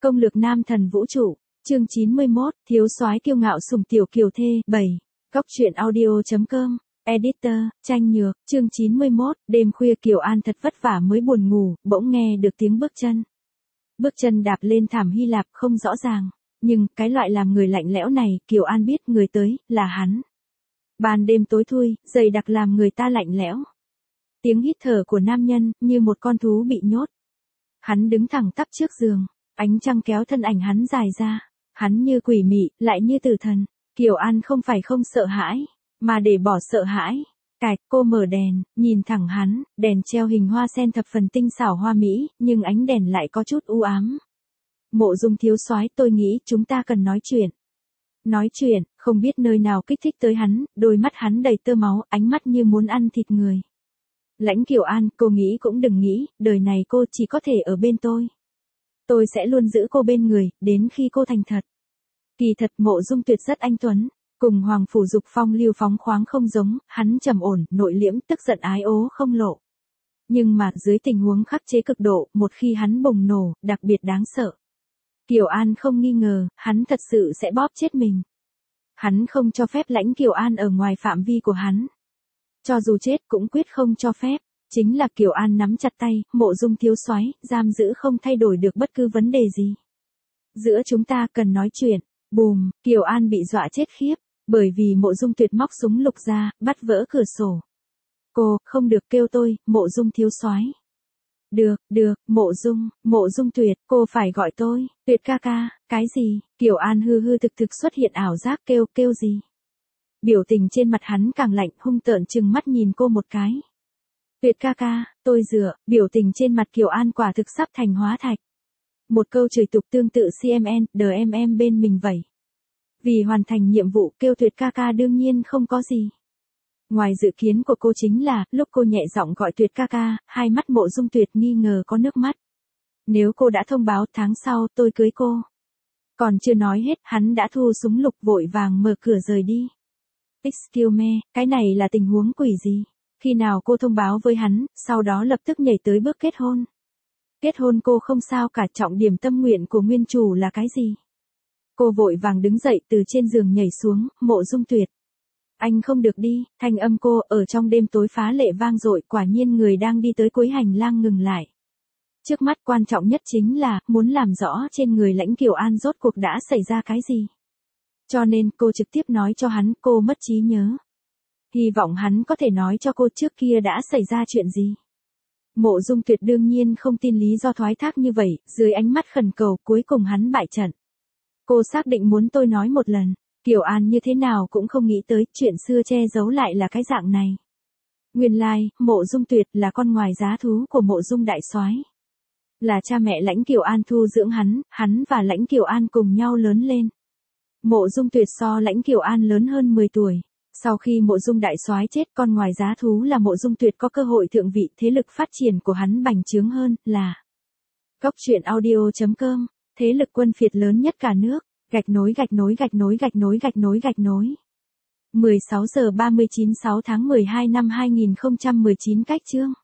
Công lược nam thần vũ trụ, chương 91, thiếu soái kiêu ngạo sủng tiểu kiều thê, 7. Góc truyện audio.com, editor, Tranh Nhược, chương 91, đêm khuya Kiều An thật vất vả mới buồn ngủ, bỗng nghe được tiếng bước chân. Bước chân đạp lên thảm Hy Lạp không rõ ràng, nhưng cái loại làm người lạnh lẽo này, Kiều An biết người tới, là hắn. Ban đêm tối thui, dày đặc làm người ta lạnh lẽo. Tiếng hít thở của nam nhân, như một con thú bị nhốt. Hắn đứng thẳng tắp trước giường, ánh trăng kéo thân ảnh hắn dài ra. Hắn như quỷ mị, lại như tử thần. Kiều An không phải không sợ hãi, mà để bỏ sợ hãi. Cô mở đèn, nhìn thẳng hắn, đèn treo hình hoa sen thập phần tinh xảo hoa mỹ, nhưng ánh đèn lại có chút u ám. Mộ Dung thiếu soái, tôi nghĩ chúng ta cần nói chuyện. Nói chuyện, không biết nơi nào kích thích tới hắn, đôi mắt hắn đầy tơ máu, ánh mắt như muốn ăn thịt người. Lãnh Kiều An, cô nghĩ cũng đừng nghĩ, đời này cô chỉ có thể ở bên tôi. Tôi sẽ luôn giữ cô bên người, đến khi cô thành thật. Kỳ thật Mộ Dung Tuyệt rất anh tuấn, cùng Hoàng Phủ Dục phong lưu phóng khoáng không giống, hắn trầm ổn, nội liễm, tức giận ái ố không lộ. Nhưng mà dưới tình huống khắc chế cực độ, một khi hắn bùng nổ, đặc biệt đáng sợ. Kiều An không nghi ngờ, hắn thật sự sẽ bóp chết mình. Hắn không cho phép Lãnh Kiều An ở ngoài phạm vi của hắn. Cho dù chết cũng quyết không cho phép. Chính là Kiều An nắm chặt tay, Mộ Dung thiếu soái, giam giữ không thay đổi được bất cứ vấn đề gì. Giữa chúng ta cần nói chuyện. Bùm, Kiều An bị dọa chết khiếp, bởi vì Mộ Dung Tuyệt móc súng lục ra, bắt vỡ cửa sổ. Cô, không được kêu tôi, Mộ Dung thiếu soái. Được, Mộ Dung Tuyệt, cô phải gọi tôi, Tuyệt ca ca, cái gì? Kiều An hư thực xuất hiện ảo giác kêu gì? Biểu tình trên mặt hắn càng lạnh, hung tợn trừng mắt nhìn cô một cái. Tuyệt ca ca, tôi dựa, biểu tình trên mặt Kiều An quả thực sắp thành hóa thạch. Một câu chửi tục tương tự CMN, em bên mình vậy. Vì hoàn thành nhiệm vụ kêu Tuyệt ca ca đương nhiên không có gì. Ngoài dự kiến của cô chính là, lúc cô nhẹ giọng gọi Tuyệt ca ca, hai mắt Mộ Dung Tuyệt nghi ngờ có nước mắt. Nếu cô đã thông báo tháng sau tôi cưới cô. Còn chưa nói hết, hắn đã thu súng lục vội vàng mở cửa rời đi. Excuse me, cái này là tình huống quỷ gì? Khi nào cô thông báo với hắn, sau đó lập tức nhảy tới bước kết hôn. Kết hôn cô không sao cả, trọng điểm tâm nguyện của nguyên chủ là cái gì? Cô vội vàng đứng dậy từ trên giường nhảy xuống, Mộ Dung Tuyệt. Anh không được đi, thanh âm cô ở trong đêm tối phá lệ vang dội, quả nhiên người đang đi tới cuối hành lang ngừng lại. Trước mắt quan trọng nhất chính là, muốn làm rõ trên người Lãnh Kiều An rốt cuộc đã xảy ra cái gì. Cho nên cô trực tiếp nói cho hắn cô mất trí nhớ. Hy vọng hắn có thể nói cho cô trước kia đã xảy ra chuyện gì. Mộ Dung Tuyệt đương nhiên không tin lý do thoái thác như vậy, dưới ánh mắt khẩn cầu cuối cùng hắn bại trận. Cô xác định muốn tôi nói một lần, Kiều An như thế nào cũng không nghĩ tới chuyện xưa che giấu lại là cái dạng này. Nguyên lai, Mộ Dung Tuyệt là con ngoài giá thú của Mộ Dung đại soái. Là cha mẹ Lãnh Kiều An thu dưỡng hắn và Lãnh Kiều An cùng nhau lớn lên. Mộ Dung Tuyệt so Lãnh Kiều An lớn hơn 10 tuổi. Sau khi Mộ Dung đại soái chết, con ngoài giá thú là Mộ Dung Tuyệt có cơ hội thượng vị, thế lực phát triển của hắn bành trướng hơn, là Góc truyện audio.com, thế lực quân phiệt lớn nhất cả nước, gạch nối. 16 giờ 39 6 tháng 12 năm 2019 cách chương.